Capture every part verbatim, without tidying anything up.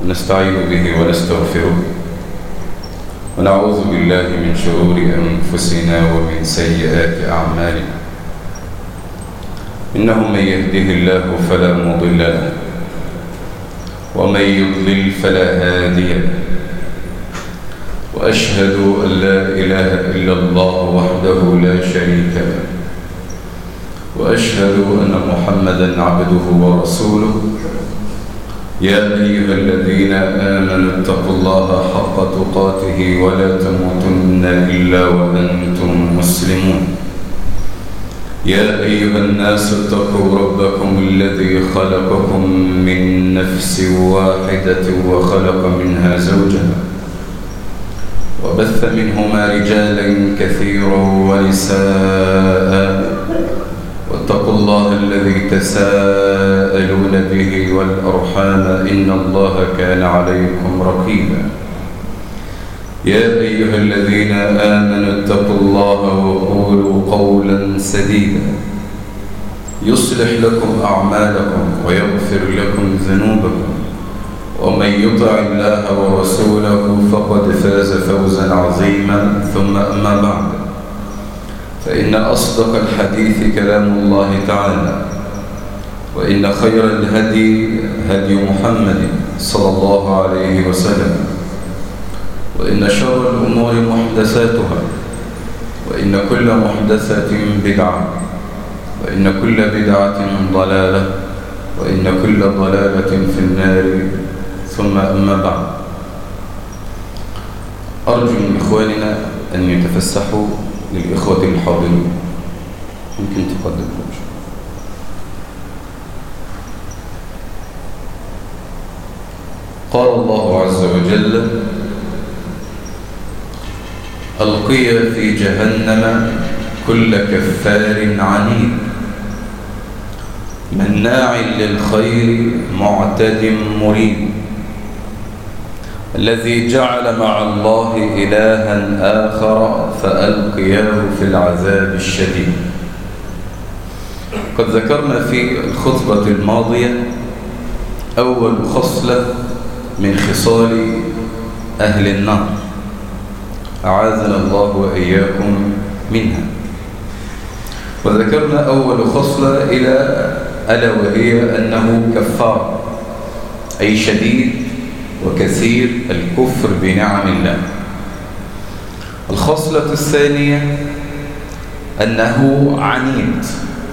ونستعين به ونستغفره ونعوذ بالله من شرور أنفسنا ومن سيئات أعمالنا. إنه من يهده الله فلا مضل له ومن يضلل فلا هادي له، وأشهد أن لا إله إلا الله وحده لا شريك له، وأشهد أن محمدًا عبده ورسوله. يا أيها الذين آمنوا اتقوا الله حق تقاته ولا تموتن إلا وأنتم مسلمون. يا أيها الناس اتقوا ربكم الذي خلقكم من نفس واحدة وخلق منها زوجها وبث منهما رجالا كثيرا ونساء، واتقوا الله الذي تساءلون به والأرحام إن الله كان عليكم رقيبا. يا أيها الذين آمنوا اتقوا الله وقولوا قولا سديدا يصلح لكم أعمالكم ويغفر لكم ذنوبكم، ومن يطع الله ورسوله فقد فاز فوزا عظيما. ثم أما بعد، فإن أصدق الحديث كلام الله تعالى، وإن خير الهدي هدي محمد صلى الله عليه وسلم، وإن شر الأمور محدثاتها، وإن كل محدثة بدعة، وإن كل بدعة ضلالة، وإن كل ضلالة في النار. ثم أما بعد، أرجو من إخواننا أن يتفسحوا للإخوة الحاضرين. ممكن تقدموا. قال الله عز وجل: ألقي في جهنم كل كفار عنيد مناع للخير معتد مريب الذي جعل مع الله إلها آخر فألقياه في العذاب الشديد. قد ذكرنا في الخطبة الماضية أول خصلة من خصال أهل النار، أعاذنا الله وإياكم منها. وذكرنا أول خصلة إلى ألا وهي أنه كفار، أي شديد وكثير الكفر بنعم الله. الخصلة الثانية أنه عنيد.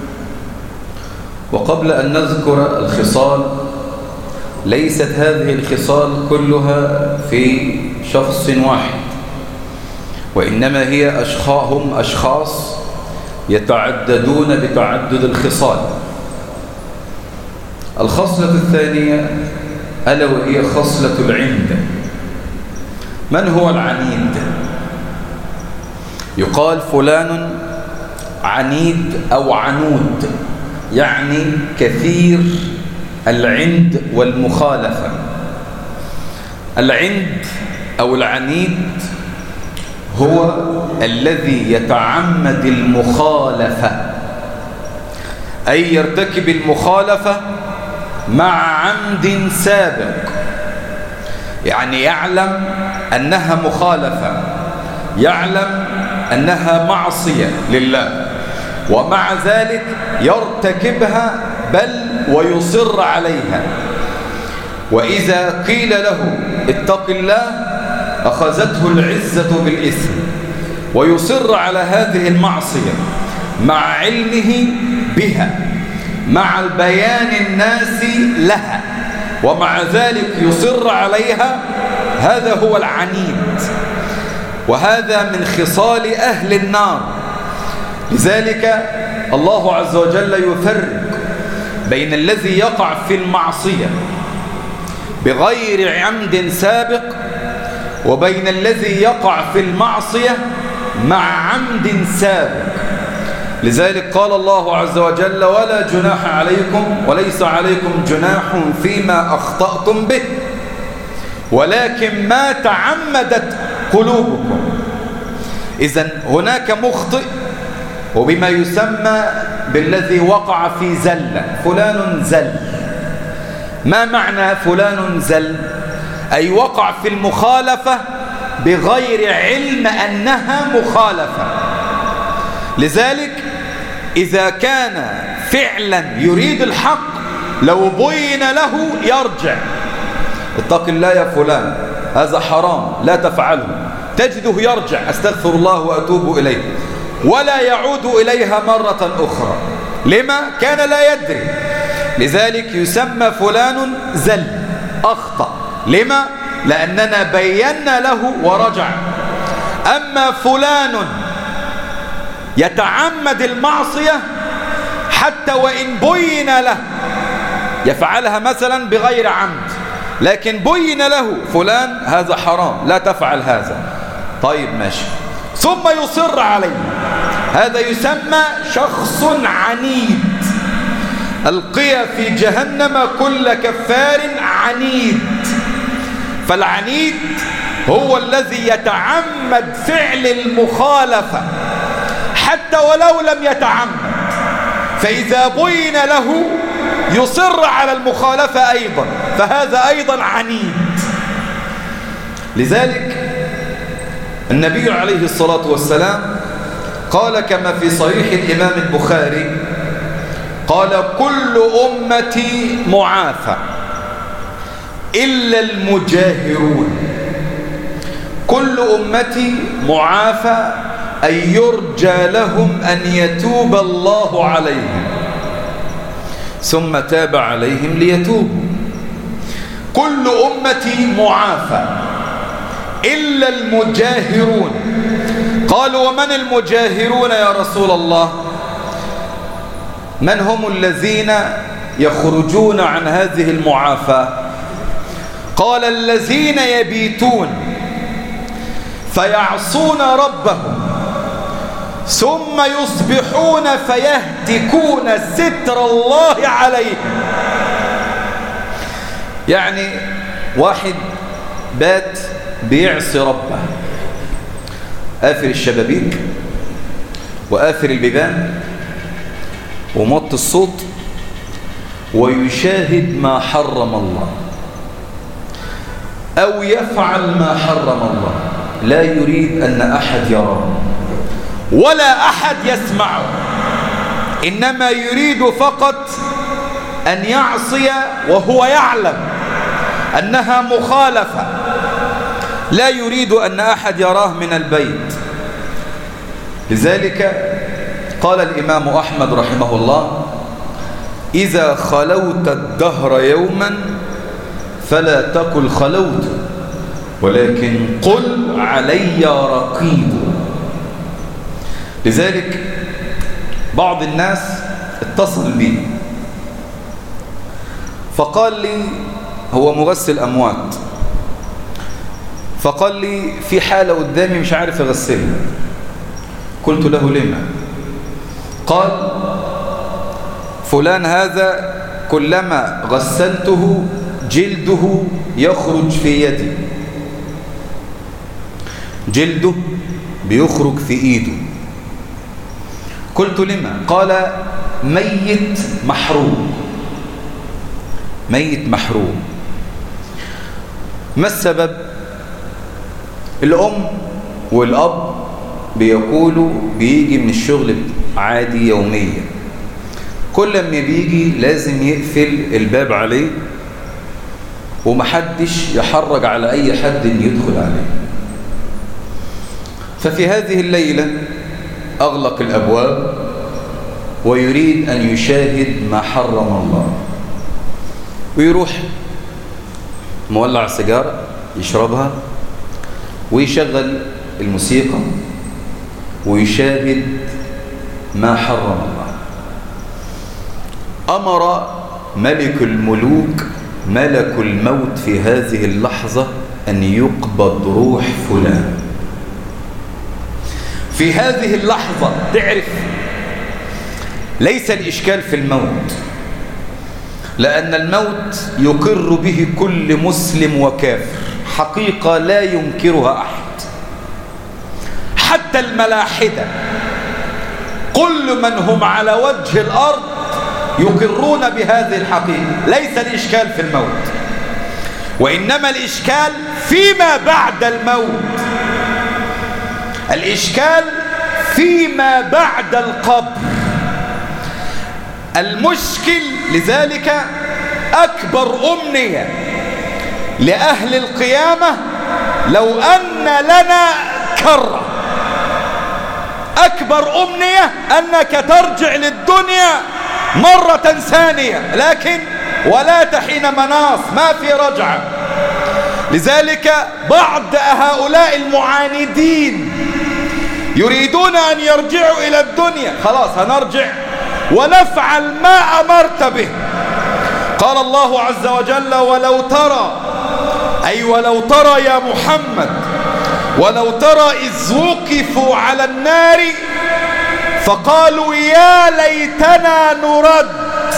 وقبل أن نذكر الخصال، ليست هذه الخصال كلها في شخص واحد، وإنما هي أشخاص هم أشخاص يتعددون بتعدد الخصال. الخصلة الثانية ألا وهي خصلة العند. من هو العنيد؟ يقال فلان عنيد أو عنود، يعني كثير العند والمخالفة. العند أو العنيد هو الذي يتعمد المخالفة، أي يرتكب المخالفة مع عمد سابق، يعني يعلم أنها مخالفة، يعلم أنها معصية لله، ومع ذلك يرتكبها بل ويصر عليها. وإذا قيل له اتق الله أخذته العزة بالإثم، ويصر على هذه المعصية مع علمه بها، مع البيان الناس لها، ومع ذلك يصر عليها. هذا هو العنيد، وهذا من خصال أهل النار. لذلك الله عز وجل يفرق بين الذي يقع في المعصية بغير عمد سابق، وبين الذي يقع في المعصية مع عمد سابق. لذلك قال الله عز وجل: ولا جناح عليكم وليس عليكم جناح فيما أخطأتم به ولكن ما تعمدت قلوبكم. إذن هناك مخطئ وبما يسمى بالذي وقع في زلة، فلان زل. ما معنى فلان زل؟ أي وقع في المخالفة بغير علم أنها مخالفة. لذلك إذا كان فعلا يريد الحق لو بين له يرجع، اتق الله يا فلان هذا حرام لا تفعله، تجده يرجع أستغفر الله وأتوب إليه ولا يعود إليها مرة أخرى. لما؟ كان لا يدري. لذلك يسمى فلان زل أخطأ. لما؟ لأننا بينا له ورجع. أما فلان يتعمد المعصية حتى وإن بين له، يفعلها مثلا بغير عمد لكن بين له فلان هذا حرام لا تفعل هذا، طيب ماشي، ثم يصر عليه، هذا يسمى شخص عنيد. ألقي في جهنم كل كفار عنيد. فالعنيد هو الذي يتعمد فعل المخالفة حتى ولو لم يتعمد، فإذا بين له يصر على المخالفة أيضا، فهذا أيضا عنيد. لذلك النبي عليه الصلاة والسلام قال كما في صحيح الإمام البخاري قال كل أمتي معافى إلا المجاهرون. كل أمتي معافى أن يرجى لهم أن يتوب الله عليهم ثم تاب عليهم ليتوبوا. كل أمتي معافى إلا المجاهرون. قالوا ومن المجاهرون يا رسول الله؟ من هم الذين يخرجون عن هذه المعافاة؟ قال الذين يبيتون فيعصون ربهم ثم يصبحون فيهتكون ستر الله عليهم. يعني واحد بات بيعصي ربه، قافل الشبابيك وقافل البيبان ومط الصوت ويشاهد ما حرم الله أو يفعل ما حرم الله، لا يريد أن أحد يراه ولا أحد يسمعه، إنما يريد فقط أن يعصي وهو يعلم أنها مخالفة، لا يريد أن أحد يراه من البيت. لذلك قال الإمام أحمد رحمه الله إذا خلوت الدهر يوما فلا تقل خلوت ولكن قل علي رقيب. لذلك بعض الناس اتصل بي فقال لي هو مغسل أموات، فقال لي في حالة قدامي مش عارف أغسلها. قلت له لما؟ قال فلان هذا كلما غسلته جلده يخرج في يدي، جلده بيخرج في ايده. قلت لما؟ قال ميت محروم، ميت محروم. ما السبب؟ الأم والأب بيقولوا بيجي من الشغل عادي يوميا، كل ما بيجي لازم يقفل الباب عليه ومحدش يحرج على أي حد يدخل عليه. ففي هذه الليلة أغلق الأبواب ويريد أن يشاهد ما حرم الله، ويروح مولع سيجارة يشربها ويشغل الموسيقى ويشاهد ما حرم الله. أمر ملك الملوك ملك الموت في هذه اللحظة أن يقبض روح فلان. في هذه اللحظة تعرف ليس الإشكال في الموت، لأن الموت يقر به كل مسلم وكافر، حقيقة لا ينكرها أحد، حتى الملاحدة كل من هم على وجه الأرض يقرون بهذه الحقيقة، ليس الإشكال في الموت. وإنما الإشكال فيما بعد الموت، الإشكال فيما بعد القبر. المشكل لذلك أكبر أمنية لأهل القيامة لو أن لنا كرة، أكبر أمنية أنك ترجع للدنيا مرة ثانية، لكن ولا حين مناص، ما في رجعة. لذلك بعض هؤلاء المعاندين يريدون أن يرجعوا إلى الدنيا، خلاص هنرجع ونفعل ما أمرت به. قال الله عز وجل: ولو ترى، أي ولو ترى يا محمد، ولو ترى إذ وقفوا على النار فقالوا يا ليتنا نرد،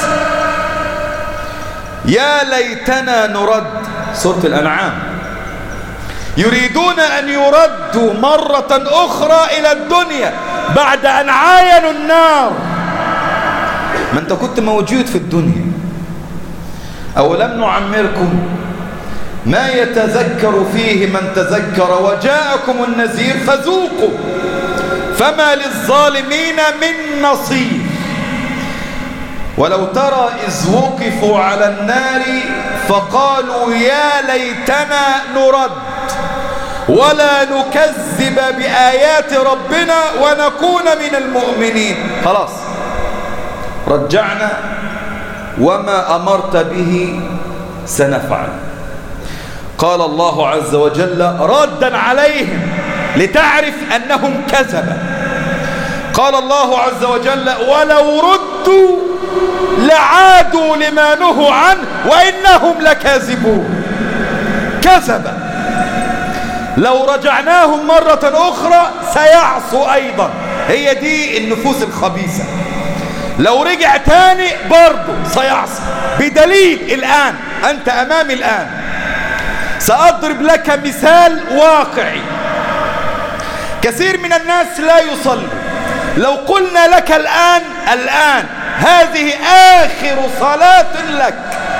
يا ليتنا نرد، سورة الأنعام. يريدون أن يردوا مرة أخرى إلى الدنيا بعد أن عاينوا النار. ما أنت كنت موجود في الدنيا، أولم نعمركم ما يتذكر فيه من تذكر وجاءكم النذير فذوقوا فما للظالمين من نصير. ولو ترى إذ وقفوا على النار فقالوا يا ليتنا نرد ولا نكذب بآيات ربنا ونكون من المؤمنين. خلاص رجعنا وما أمرت به سنفعل. قال الله عز وجل ردا عليهم لتعرف أنهم كذبوا. قال الله عز وجل ولو ردوا لعادوا لما نهوا عنه وإنهم لكاذبون. كذب، لو رجعناهم مرة أخرى سيعصوا أيضا. هي دي النفوس الخبيثة، لو رجع تاني برضه سيعصي. بدليل الآن أنت أمامي الآن، سأضرب لك مثال واقعي. كثير من الناس لا يصلي. لو قلنا لك الآن الآن هذه آخر صلاة لك،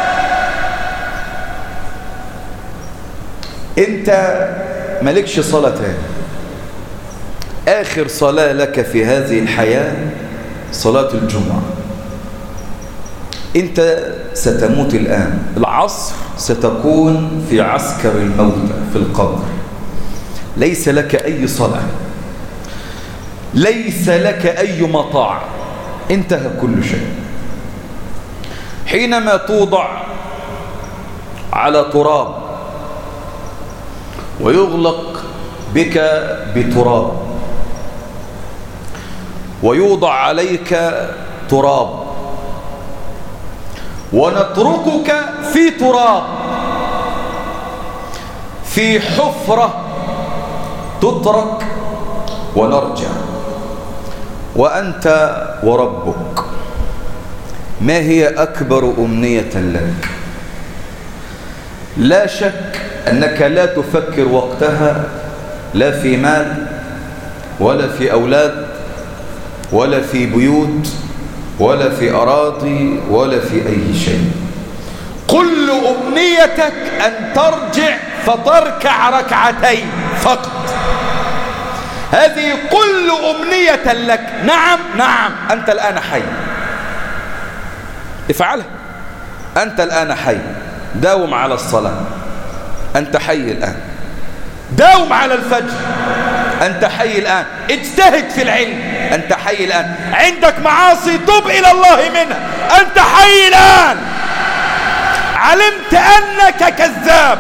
أنت مالكش صلاة تاني، آخر صلاة لك في هذه الحياة صلاة الجمعة. أنت ستموت الآن، العصر ستكون في عسكر الموتى في القبر، ليس لك أي صلاة، ليس لك أي مطاع، انتهى كل شيء. حينما توضع على تراب ويغلق بك بتراب ويوضع عليك تراب ونتركك في تراب في حفرة تترك ونرجع وأنت وربك، ما هي أكبر أمنية لك؟ لا شك أنك لا تفكر وقتها لا في مال ولا في أولاد ولا في بيوت ولا في أراضي ولا في أي شيء. كل أمنيتك أن ترجع فتركع ركعتين فقط، هذه كل أمنية لك. نعم نعم أنت الآن حي، افعلها. أنت الآن حي، داوم على الصلاة، أنت حي الآن. داوم على الفجر، أنت حي الآن. اجتهد في العلم، أنت حي الآن. عندك معاصي تب إلى الله منها، أنت حي الآن. علمت أنك كذاب،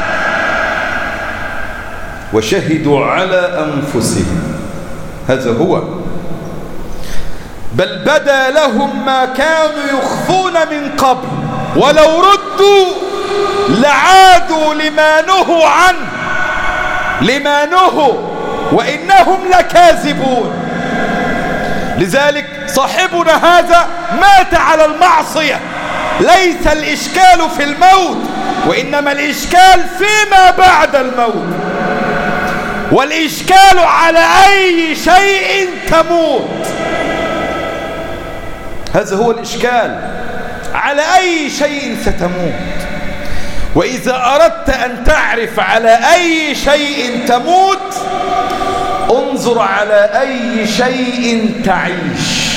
وشهدوا على أنفسهم، هذا هو. بل بدا لهم ما كانوا يخفون من قبل ولو ردوا لعادوا لما نهوا عنه، لما نهوا وإنهم لكاذبون. لذلك صاحبنا هذا مات على المعصية. ليس الإشكال في الموت، وإنما الإشكال فيما بعد الموت، والإشكال على أي شيء تموت. هذا هو الإشكال، على أي شيء ستموت. وإذا أردت أن تعرف على أي شيء تموت انظر على أي شيء تعيش،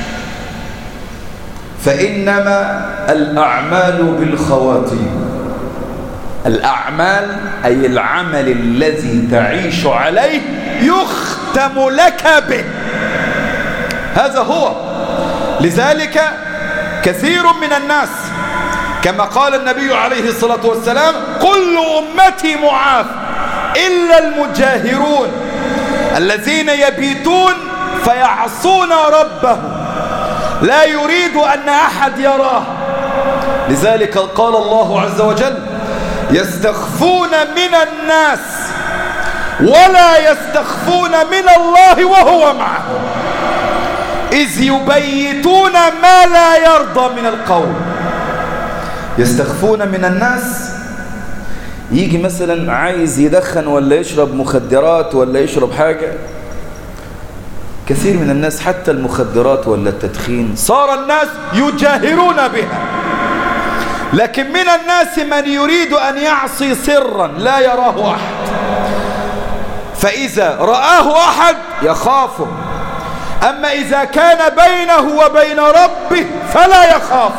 فإنما الأعمال بالخواتيم. الأعمال أي العمل الذي تعيش عليه يختم لك به، هذا هو. لذلك كثير من الناس كما قال النبي عليه الصلاة والسلام كل أمتي معاف إلا المجاهرون الذين يبيتون فيعصون ربهم لا يريد أن أحد يراه. لذلك قال الله عز وجل يستخفون من الناس ولا يستخفون من الله وهو معهم إذ يبيتون ما لا يرضى من القول. يستخفون من الناس، يجي مثلا عايز يدخن ولا يشرب مخدرات ولا يشرب حاجة. كثير من الناس حتى المخدرات ولا التدخين صار الناس يجاهرون بها، لكن من الناس من يريد أن يعصي سرا لا يراه أحد، فإذا رآه أحد يخافه، أما إذا كان بينه وبين ربه فلا يخاف.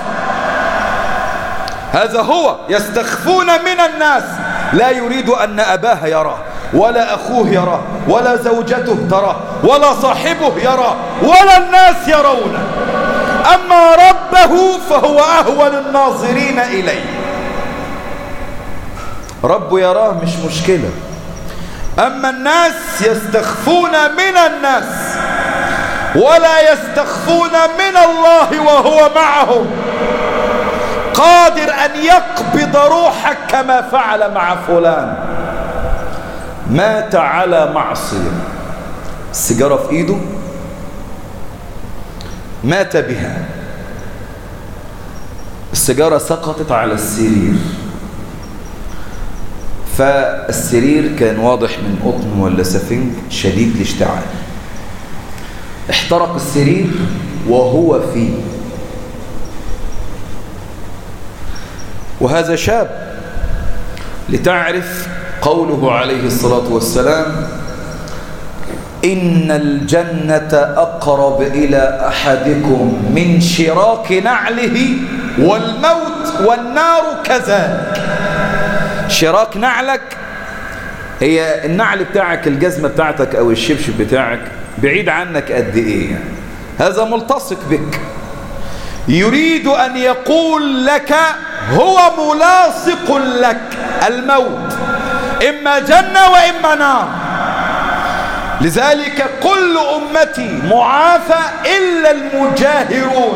هذا هو. يستخفون من الناس، لا يريد أن أباه يراه ولا أخوه يراه ولا زوجته تراه ولا صاحبه يراه ولا الناس يرونه، أما ربه فهو أهون الناظرين إليه. رب يراه مش مشكلة، أما الناس يستخفون من الناس ولا يستخفون من الله وهو معهم قادر أن يقبض روحك كما فعل مع فلان. مات على معصية، السيجارة في إيده مات بها، السيجارة سقطت على السرير، فالسرير كان واضح من قطن ولا سفنج شديد الاشتعال، احترق السرير وهو فيه. وهذا شاب، لتعرف قوله عليه الصلاة والسلام إن الجنة أقرب إلى أحدكم من شراك نعله والموت والنار كذلك. شراك نعلك هي النعل بتاعك، الجزمة بتاعتك أو الشبشب بتاعك بعيد عنك قد إيه يعني. هذا ملتصق بك، يريد أن يقول لك هو ملاصق لك الموت، إما جنة وإما نار. لذلك كل أمتي معافى إلا المجاهرون.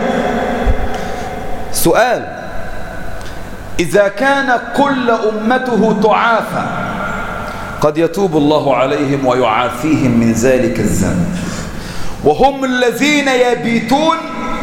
سؤال: إذا كان كل أمته تعافى قد يتوب الله عليهم ويعافيهم من ذلك الذنب، وهم الذين يبيتون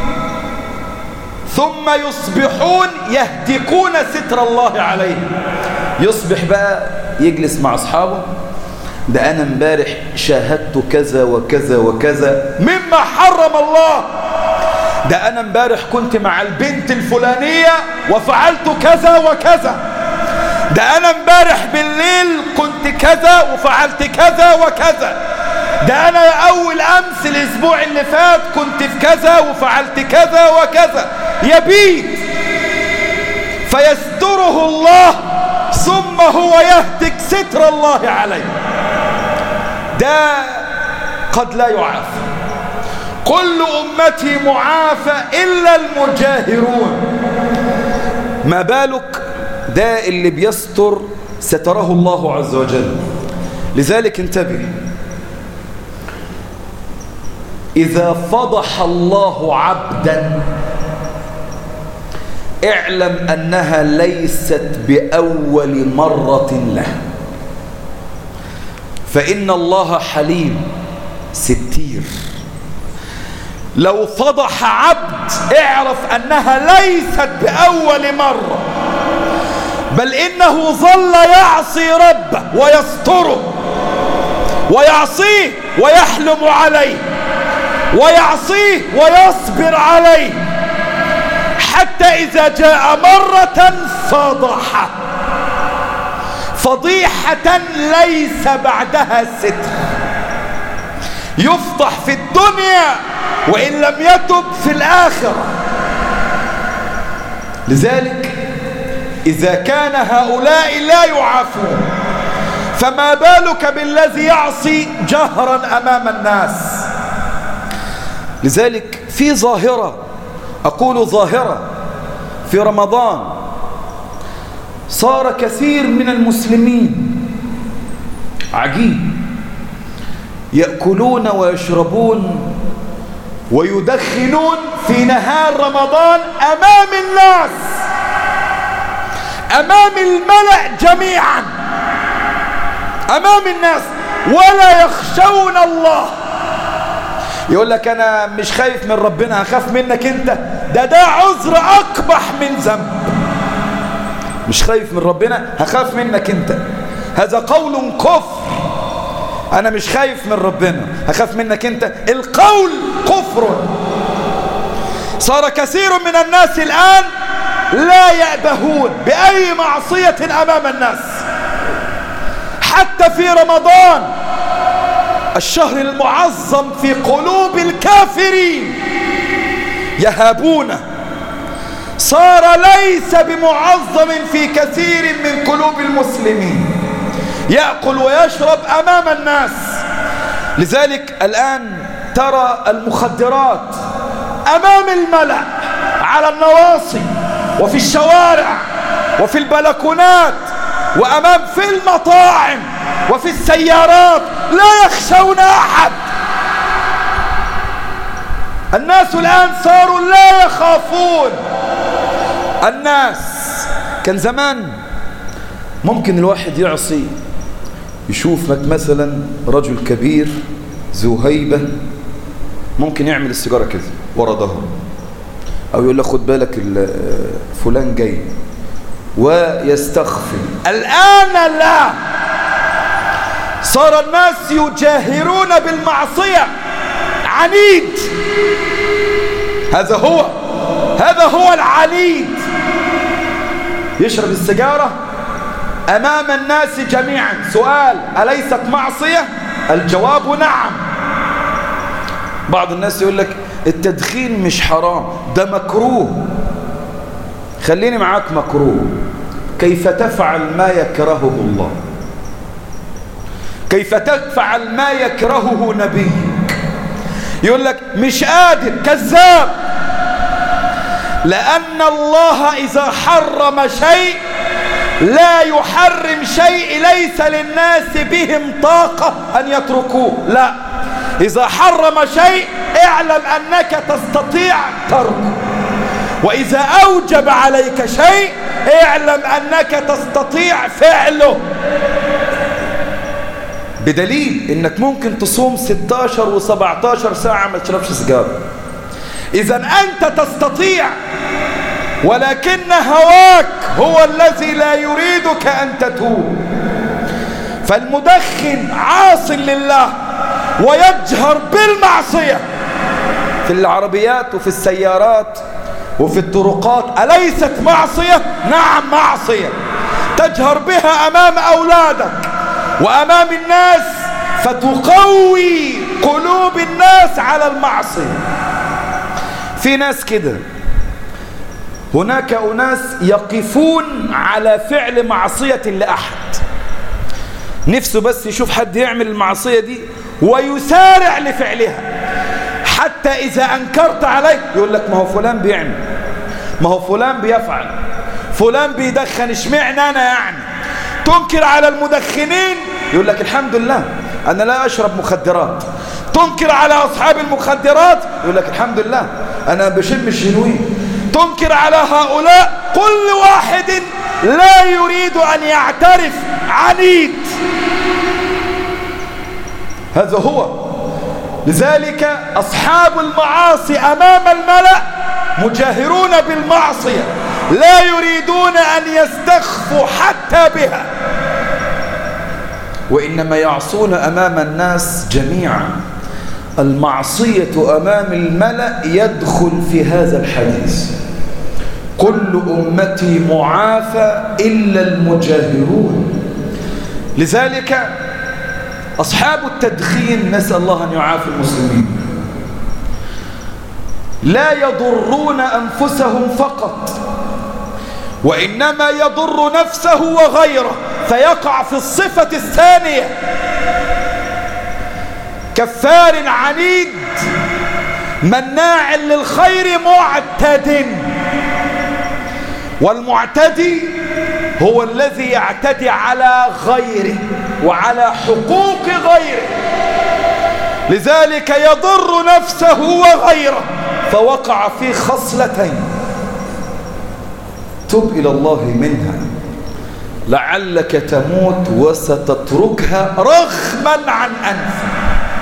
ثم يصبحون يهتكون ستر الله عليهم. يصبح بقى يجلس مع أصحابه، ده أنا امبارح شاهدت كذا وكذا وكذا مما حرم الله، ده أنا امبارح كنت مع البنت الفلانية وفعلت كذا وكذا، ده أنا امبارح بالليل كنت كذا وفعلت كذا وكذا، ده أنا أول أمس الأسبوع اللي فات كنت في كذا وفعلت كذا وكذا. يبيت فيستره الله ثم هو يهتك ستر الله عليه، ده قد لا يعافى. كل أمتي معافى إلا المجاهرون. ما بالك ده اللي بيستر ستره الله عز وجل. لذلك انتبه، إذا فضح الله عبدا اعلم أنها ليست بأول مرة له، فإن الله حليم ستير. لو فضح عبد اعرف أنها ليست بأول مرة، بل إنه ظل يعصي ربه ويستره ويعصيه ويحلم عليه ويعصيه ويصبر عليه حتى إذا جاء مرة فضح فضيحة ليس بعدها ستر، يفضح في الدنيا وإن لم يتب في الآخرة. لذلك إذا كان هؤلاء لا يعافون فما بالك بالذي يعصي جهرا أمام الناس. لذلك في ظاهرة، أقول ظاهرة، في رمضان صار كثير من المسلمين عجيب يأكلون ويشربون ويدخنون في نهار رمضان أمام الناس، أمام الملأ جميعا، أمام الناس، ولا يخشون الله. يقول لك أنا مش خايف من ربنا، هخاف منك أنت. ده ده عذر أقبح من ذنب. مش خايف من ربنا، هخاف منك أنت. هذا قول كفر. أنا مش خايف من ربنا، هخاف منك أنت. القول كفر. صار كثير من الناس الآن لا يأبهون بأي معصية أمام الناس، حتى في رمضان الشهر المعظم في قلوب الكافرين يهابونه. صار ليس بمعظم في كثير من قلوب المسلمين، يأكل ويشرب أمام الناس. لذلك الآن ترى المخدرات أمام الملأ على النواصي وفي الشوارع وفي البلكونات وأمام في المطاعم وفي السيارات، لا يخشون أحد. الناس الآن صاروا لا يخافون الناس. كان زمان ممكن الواحد يعصي، يشوفك مثلا رجل كبير ذو هيبة ممكن يعمل السيجارة كذا ورا ظهره، أو يقول له خد بالك فلان جاي ويستخفي. الآن لا، صار الناس يجاهرون بالمعصية. عنيد، هذا هو هذا هو العنيد. يشرب السيجارة أمام الناس جميعا. سؤال: أليست معصية؟ الجواب نعم. بعض الناس يقول لك التدخين مش حرام، ده مكروه. خليني معاك مكروه. كيف تفعل ما يكرهه الله؟ كيف تفعل ما يكرهه نبيك؟ يقول لك مش قادر، كذاب. لأن الله إذا حرم شيء لا يحرم شيء ليس للناس بهم طاقة أن يتركوه، لا. إذا حرم شيء اعلم أنك تستطيع تركه، وإذا أوجب عليك شيء اعلم أنك تستطيع فعله. بدليل إنك ممكن تصوم ستاشر وسبعتاشر ساعة ما تشربش سجارة. إذا أنت تستطيع، ولكن هواك هو الذي لا يريدك أن تتوب. فالمدخن عاص لله ويجهر بالمعصية في العربيات وفي السيارات وفي الطرقات. أليست معصية؟ نعم معصية. تجهر بها أمام أولادك وأمام الناس، فتقوي قلوب الناس على المعصية. في ناس كده، هناك أناس يقفون على فعل معصية لأحد، نفسه بس يشوف حد يعمل المعصية دي ويسارع لفعلها، حتى إذا أنكرت عليه يقول لك ما هو فلان بيعمل، ما هو فلان بيفعل، فلان بيدخن، اشمعنى أنا يعني؟ تنكر على المدخنين يقول لك الحمد لله أنا لا أشرب مخدرات. تنكر على أصحاب المخدرات يقول لك الحمد لله أنا بشم الشنوين. تنكر على هؤلاء، كل واحد لا يريد أن يعترف. عنيد، هذا هو. لذلك أصحاب المعاصي أمام الملأ مجاهرون بالمعصية، لا يريدون أن يستخفوا حتى بها، وإنما يعصون أمام الناس جميعا. المعصية أمام الملأ يدخل في هذا الحديث. كل أمتي معافى إلا المجاهرون. لذلك أصحاب التدخين نسأل الله أن يعافي المسلمين لا يضرون أنفسهم فقط، وإنما يضر نفسه وغيره، فيقع في الصفة الثانية كفار عنيد مناع للخير معتد. والمعتدي هو الذي يعتدي على غيره وعلى حقوق غيره، لذلك يضر نفسه وغيره، فوقع في خصلتين. تب إلى الله منها لعلك تموت وستتركها رغما عن أنفك،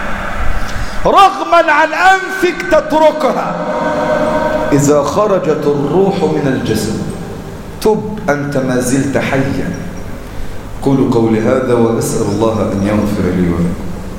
رغما عن أنفك تتركها إذا خرجت الروح من الجسد. تب أنت ما زلت حيا. قولوا قولي هذا وأسأل الله أن يغفر لي ولكم.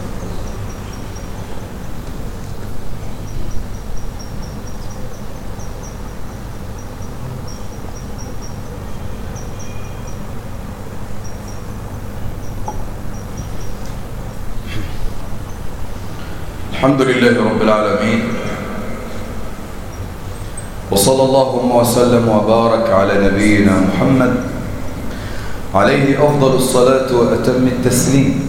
الحمد لله رب العالمين، وصلى اللهم وسلم وبارك على نبينا محمد عليه أفضل الصلاة وأتم التسليم.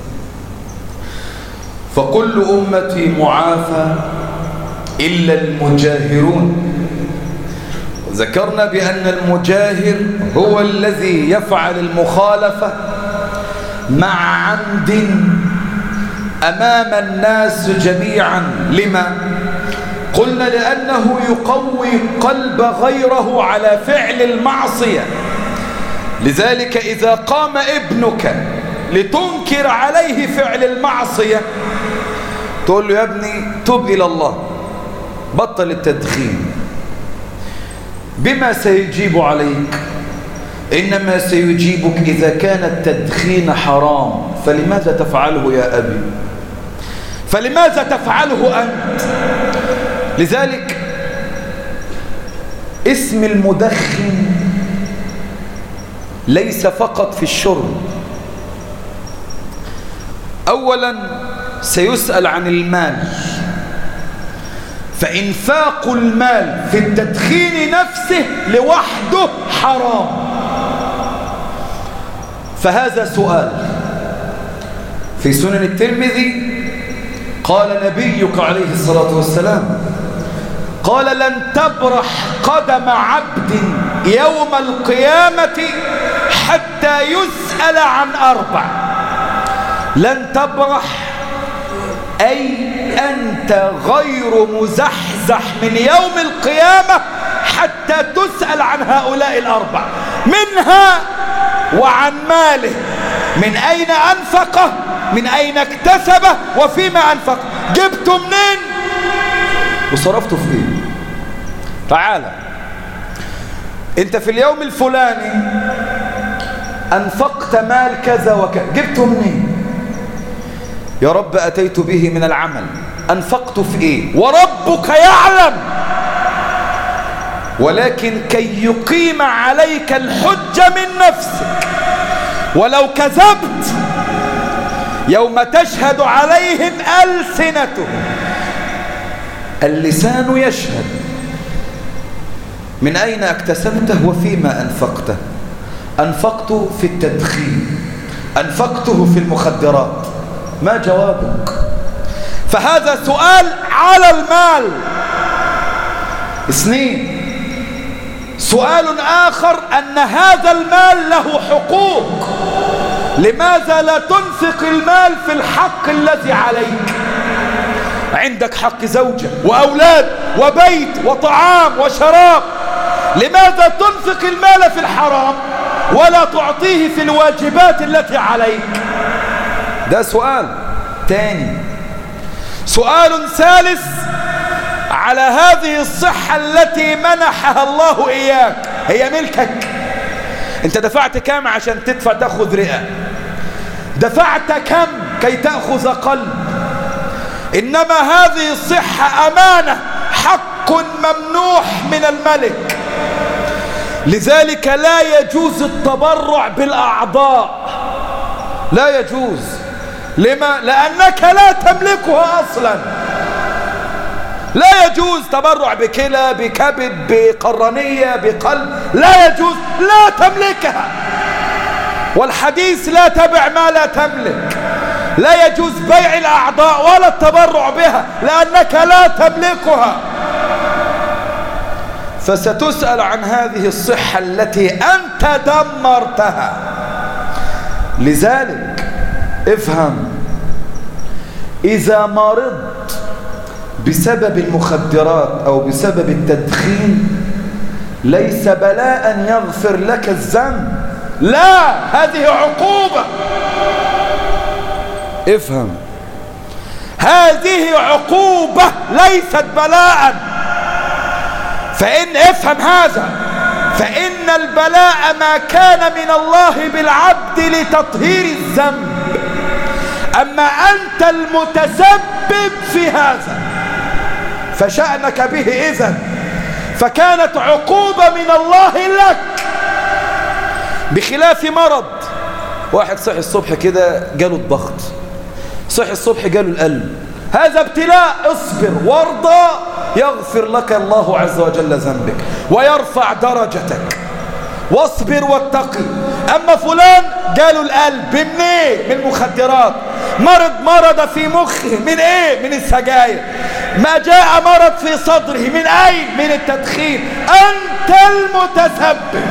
فكل أمتي معافى إلا المجاهرون. ذكرنا بأن المجاهر هو الذي يفعل المخالفة مع عمد أمام الناس جميعا. لما؟ قلنا لأنه يقوي قلب غيره على فعل المعصية. لذلك إذا قام ابنك لتنكر عليه فعل المعصية تقول له يا ابني تب إلى الله، بطل التدخين، بما سيجيب عليك؟ إنما سيجيبك إذا كان التدخين حرام، فلماذا تفعله يا أبي؟ فلماذا تفعله أنت؟ لذلك اسم المدخن ليس فقط في الشرب. أولا سيسأل عن المال، فإنفاق المال في التدخين نفسه لوحده حرام، فهذا سؤال. في سنن الترمذي قال نبيك عليه الصلاة والسلام، قال لن تبرح قدم عبد يوم القيامة حتى يسأل عن أربع. لن تبرح أي أنت غير مزحزح من يوم القيامة حتى تسأل عن هؤلاء الأربع، منها وعن ماله، من أين أنفقه، من أين اكتسبه، وفيما أنفقه، جبته منين وصرفته في ايه. تعالى انت في اليوم الفلاني أنفقت مال كذا وكذا، جبته منين؟ يا رب أتيت به من العمل. أنفقت في ايه؟ وربك يعلم. ولكن كي يقيم عليك الحجة من نفسك، ولو كذبت يوم تشهد عليهم ألسنتهم، اللسان يشهد، من أين اكتسبته وفيما أنفقته؟ أنفقته في التدخين، أنفقته في المخدرات. ما جوابك؟ فهذا سؤال على المال. اثنين، سؤال آخر أن هذا المال له حقوق. لماذا لا تنفق المال في الحق الذي عليك؟ عندك حق زوجة وأولاد وبيت وطعام وشراب، لماذا تنفق المال في الحرام ولا تعطيه في الواجبات التي عليك؟ ده سؤال تاني. سؤال ثالث على هذه الصحة التي منحها الله إياك، هي ملكك. انت دفعت كم عشان تدفع تأخذ رئة؟ دفعت كم كي تأخذ قلب؟ إنما هذه الصحة أمانة، حق ممنوح من الملك. لذلك لا يجوز التبرع بالأعضاء، لا يجوز. لما؟ لأنك لا تملكها أصلا. لا يجوز تبرع بكلى، بكبد، بقرنية، بقلب، لا يجوز، لا تملكها. والحديث لا تبع ما لا تملك. لا يجوز بيع الأعضاء ولا التبرع بها لأنك لا تملكها. فستسأل عن هذه الصحة التي أنت دمرتها. لذلك افهم، إذا مرضت بسبب المخدرات أو بسبب التدخين ليس بلاء يغفر لك الذنب، لا، هذه عقوبة. افهم، هذه عقوبة ليست بلاء. فإن افهم هذا، فإن البلاء ما كان من الله بالعبد لتطهير الذنب، أما أنت المتسبب في هذا فشأنك به إذن. فكانت عقوبة من الله لك، بخلاف مرض. واحد صحي الصبح كده جاله الضغط، صحي الصبح جاله القلب، هذا ابتلاء. اصبر وارضى يغفر لك الله عز وجل ذنبك ويرفع درجتك، واصبر واتقي. أما فلان جاله القلب من ايه؟ من المخدرات. مرض مرض في مخه من ايه؟ من السجاير. ما جاء مرض في صدره من اين؟ من التدخين. أنت المتسبب.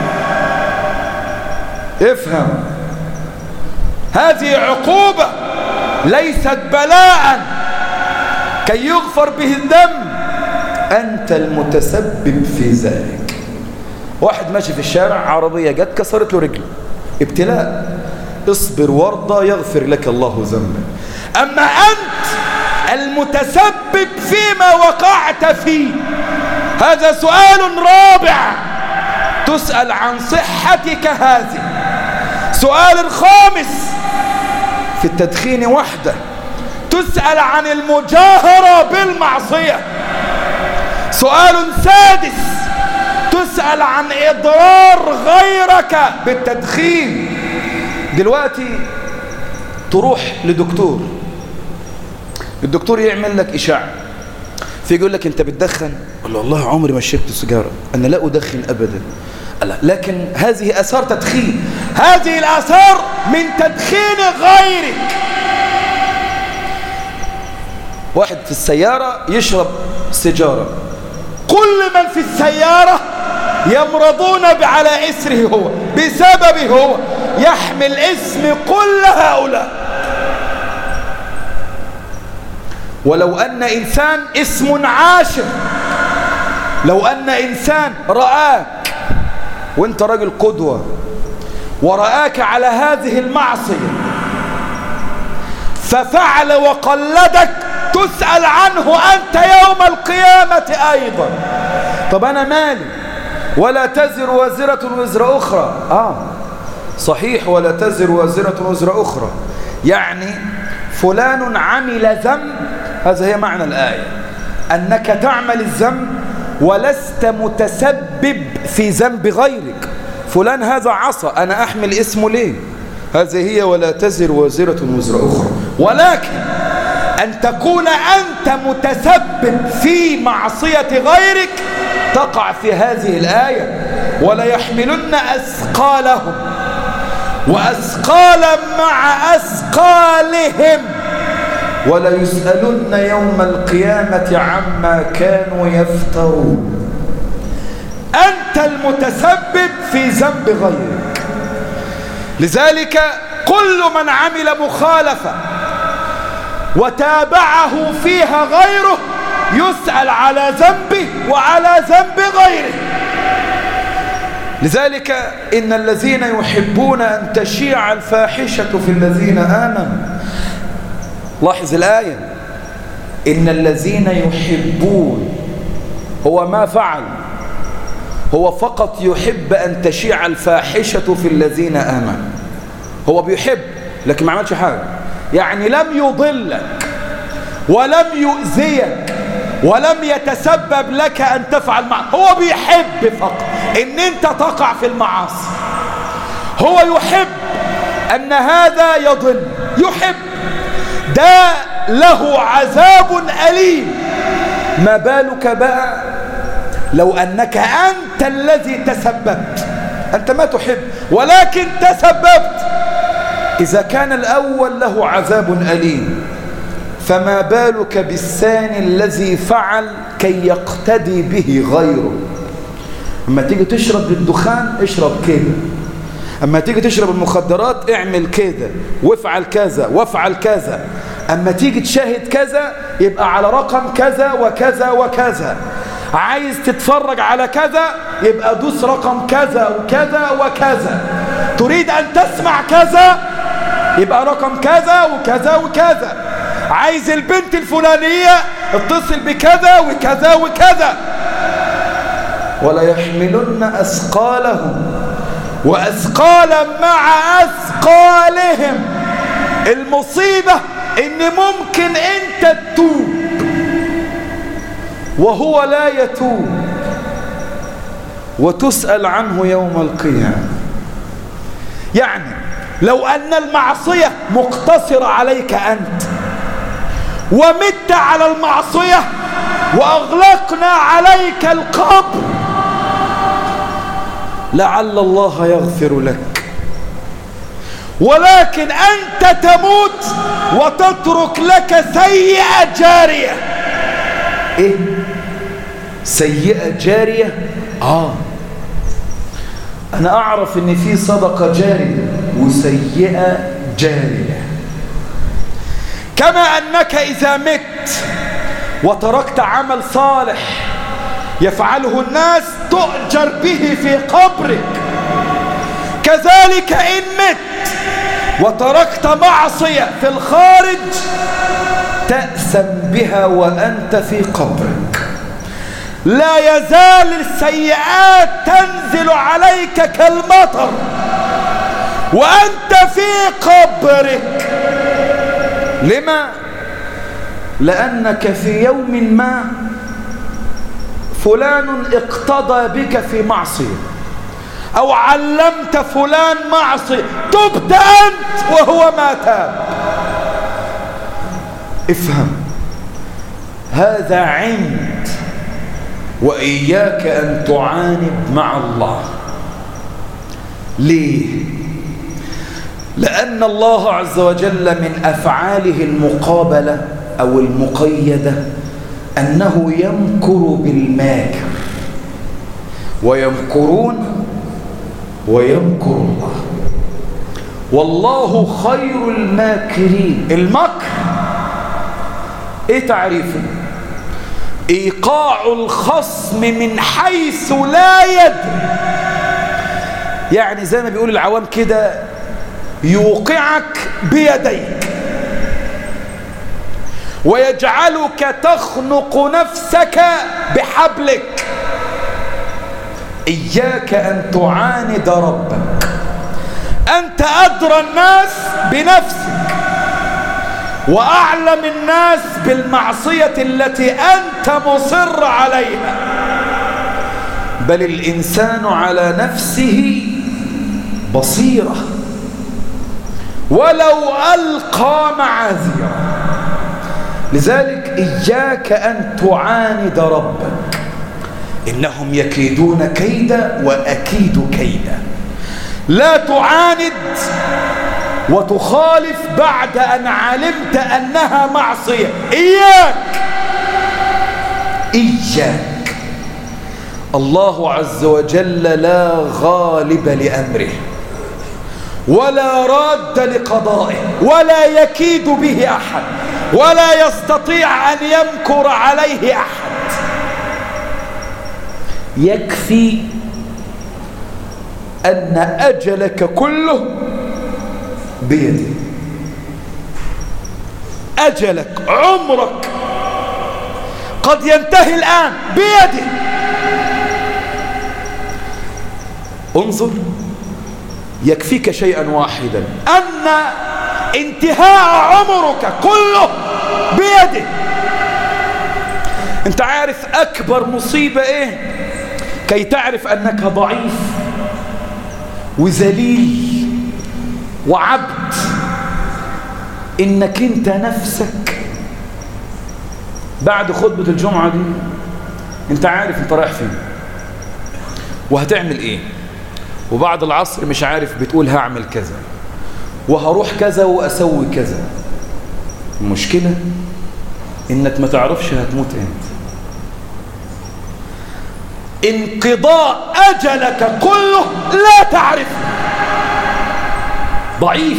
افهم، هذه عقوبة ليست بلاء كي يغفر به الذنب، أنت المتسبب في ذلك. واحد ماشي في الشارع، عربية جت كسرت له رجله، ابتلاء. اصبر وارضى يغفر لك الله ذنبك. أما أنت المتسبب فيما وقعت فيه، هذا سؤال رابع تسأل عن صحتك هذه. سؤال خامس في التدخين وحده تسأل عن المجاهرة بالمعصية. سؤال سادس تسأل عن إضرار غيرك بالتدخين. دلوقتي تروح لدكتور، الدكتور يعمل لك إشاعة، في يقول لك أنت بتدخن؟ قل له والله عمري ما شربت سيجارة، أنا لا أدخن أبدا. لكن هذه آثار تدخين، هذه الآثار من تدخين غيرك. واحد في السيارة يشرب سيجارة، كل من في السيارة يمرضون على إثره هو، بسببه هو، يحمل اسم كل هؤلاء. ولو أن إنسان اسم عاشر، لو أن إنسان رآك وانت راجل قدوة ورآك على هذه المعصية ففعل وقلدك، تسأل عنه أنت يوم القيامة أيضا. طب أنا مالي؟ ولا تزر وازرة وزر أخرى. آه صحيح، ولا تزر وازرة وزر أخرى، يعني فلان عمل ذنب، هذا هي معنى الآية، أنك تعمل الذنب ولست متسبب في ذنب غيرك. فلان هذا عصى، أنا أحمل اسمه ليه؟ هذه هي ولا تزر وازرة وزر أخرى. ولكن أن تكون أنت متسبب في معصية غيرك تقع في هذه الآية. ولا يحملن أثقالهم وأثقالا مع أثقالهم ولا يسألن يوم القيامة عما كانوا يفترون. أنت المتسبب في ذنب غيرك. لذلك كل من عمل مخالفة وتابعه فيها غيره يسأل على ذنبه وعلى ذنب غيره. لذلك إن الذين يحبون أن تشيع الفاحشة في الذين آمنوا، لاحظ الآية، إن الذين يحبون، هو ما فعل، هو فقط يحب أن تشيع الفاحشة في الذين آمنوا. هو بيحب لكن ما عملش حاجة، يعني لم يضلك ولم يؤذيك ولم يتسبب لك أن تفعل معه، هو بيحب فقط. ان انت تقع في المعاصي. هو يحب ان هذا يضل، يحب ده له عذاب أليم. ما بالك بقى لو أنك أنت الذي تسببت؟ أنت ما تحب ولكن تسببت. إذا كان الأول له عذاب أليم، فما بالك بالثاني الذي فعل كي يقتدي به غيره. أما تيجي تشرب الدخان اشرب كده، أما تيجي تشرب المخدرات اعمل كده وافعل كذا وافعل كذا، أما تيجي تشاهد كذا يبقى على رقم كذا وكذا وكذا، عايز تتفرج على كذا يبقى دوس رقم كذا وكذا وكذا، تريد أن تسمع كذا يبقى رقم كذا وكذا وكذا، عايز البنت الفلانية اتصل بكذا وكذا وكذا. ولا يحملن أثقالهم وأثقالا مع أثقالهم. المصيبة إن ممكن أنت تتوب وهو لا يتوب وتسأل عنه يوم القيامة. يعني لو أن المعصية مقتصرة عليك أنت ومت على المعصية وأغلقنا عليك القبر، لعل الله يغفر لك، ولكن أنت تموت وتترك لك سيئة جارية. إيه؟ سيئة جارية؟ آه أنا أعرف إن في صدقة جارية وسيئة جارية. كما أنك إذا مت وتركت عمل صالح يفعله الناس تؤجر به في قبرك، كذلك إن مت وتركت معصية في الخارج تأثم بها وأنت في قبرك. لا يزال السيئات تنزل عليك كالمطر وأنت في قبرك. لما؟ لأنك في يوم ما فلان اقتضى بك في معصية أو علمت فلان معصية، تبت أنت وهو ما تاب. افهم، هذا عند، وإياك أن تعاند مع الله. ليه؟ لأن الله عز وجل من أفعاله المقابلة أو المقيدة أنه يمكر بالماكر، ويمكرون ويمكر الله والله خير الماكرين. المكر ايه تعريفه؟ ايقاع الخصم من حيث لا يدري. يعني زي ما بيقول العوام كده، يوقعك بيديك ويجعلك تخنق نفسك بحبلك. إياك أن تعاند ربك، أنت أدرى الناس بنفسك وأعلم الناس بالمعصية التي أنت مصر عليها. بل الإنسان على نفسه بصيرة ولو ألقى معاذيره. لذلك إياك أن تعاند ربك، إنهم يكيدون كيدا وأكيد كيدا. لا تعاند وتخالف بعد أن علمت أنها معصية. إياك إياك الله عز وجل لا غالب لأمره ولا راد لقضائه ولا يكيد به أحد ولا يستطيع أن يمكر عليه أحد. يكفي أن أجلك كله بيده. أجلك، عمرك قد ينتهي الآن بيده. انظر، يكفيك شيئا واحدا، أن انتهاء عمرك كله بيده. انت عارف أكبر مصيبة إيه؟ كي تعرف أنك ضعيف وذليل وعبد، إنك أنت نفسك بعد خطبة الجمعة دي أنت عارف أنت رايح فين وهتعمل إيه، وبعد العصر مش عارف بتقول هعمل كذا وهروح كذا وأسوي كذا. المشكلة إنك ما تعرفش هتموت إمتى. انقضاء أجلك كله لا تعرف. ضعيف.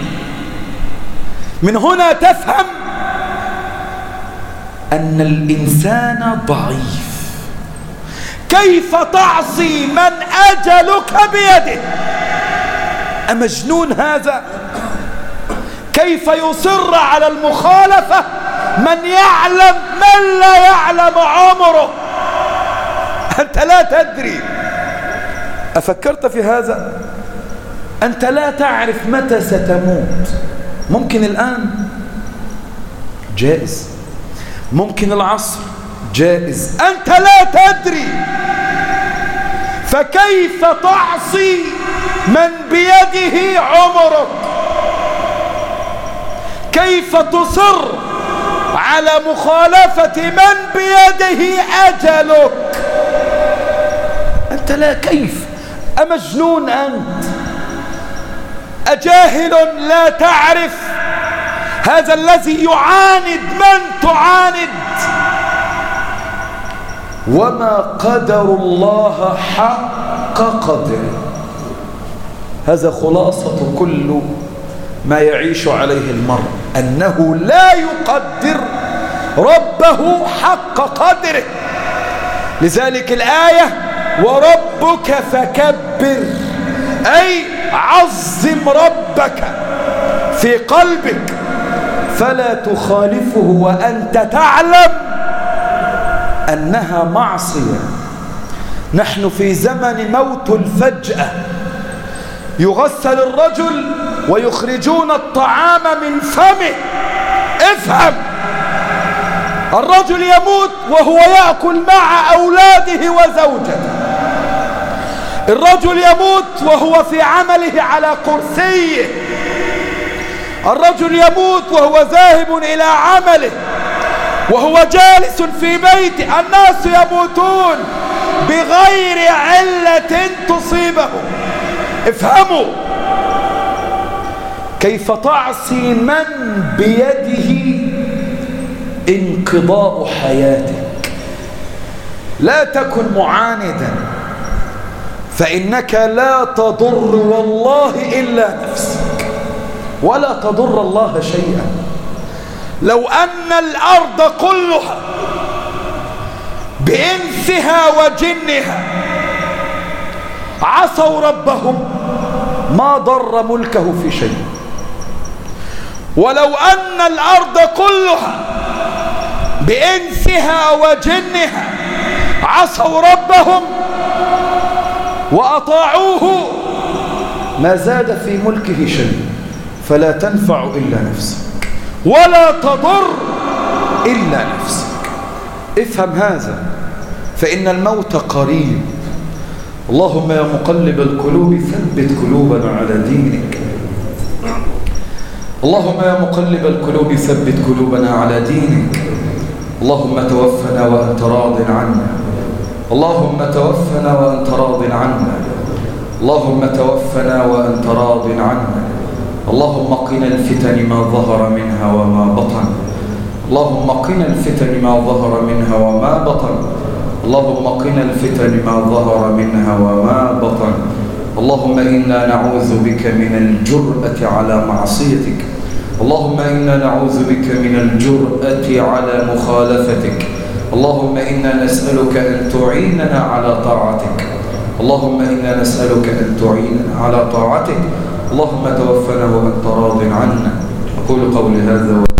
من هنا تفهم أن الإنسان ضعيف. كيف تعصي من أجلك بيده؟ أمجنون هذا؟ كيف يصر على المخالفة من يعلم من لا يعلم عمره؟ أنت لا تدري. أفكرت في هذا؟ أنت لا تعرف متى ستموت. ممكن الآن، جائز. ممكن العصر، جائز. أنت لا تدري. فكيف تعصي من بيده عمرك؟ كيف تصر على مخالفة من بيده أجلك؟ أنت لا كيف. أمجنون أنت؟ أجاهل لا تعرف؟ هذا الذي يعاند من تعاند. وما قدر الله حق قدره. هذا خلاصة كل ما يعيش عليه المرء، أنه لا يقدر ربه حق قدره. لذلك الآية وربك فكبر، أي عظم ربك في قلبك فلا تخالفه وأنت تعلم أنها معصية. نحن في زمن موت الفجأة. يغسل الرجل ويخرجون الطعام من فمه. افهم، الرجل يموت وهو يأكل مع أولاده وزوجته. الرجل يموت وهو في عمله على كرسيه. الرجل يموت وهو ذاهب إلى عمله وهو جالس في بيته. الناس يموتون بغير علة تصيبهم. افهموا. كيف تعصي من بيده انقضاء حياتك؟ لا تكن معاندا، فإنك لا تضر والله إلا نفسك ولا تضر الله شيئا. لو أن الأرض كلها بإنسها وجنها عصوا ربهم ما ضر ملكه في شيء. ولو أن الأرض كلها بإنسها وجنها عصوا ربهم وأطاعوه ما زاد في ملكه شيء. فلا تنفع إلا نفسك ولا تضر إلا نفسك. افهم هذا، فإن الموت قريب. اللهم يا مقلب القلوب ثبت قلوبنا على دينك. اللهم يا مقلب القلوب ثبت قلوبنا على دينك. اللهم توفنا وأنت راض عنا. اللهم توفنا وأنت راض عنا. اللهم توفنا وأنت راض عنا. اللهم قنا الفتن ما ظهر منها وما بطن. اللهم قنا الفتن ما ظهر منها وما بطن. اللهم قنا الفتن ما ظهر منها وما بطن. اللهم إنا نعوذ بك من الجرأة على معصيتك. اللهم إنا نعوذ بك من الجرأة على مخالفتك. اللهم إنا نسألك أن تعيننا على طاعتك. اللهم إنا نسألك أن تعيننا على طاعتك. اللهم توفنا وأنت راض عنا. أقول قولي هذا.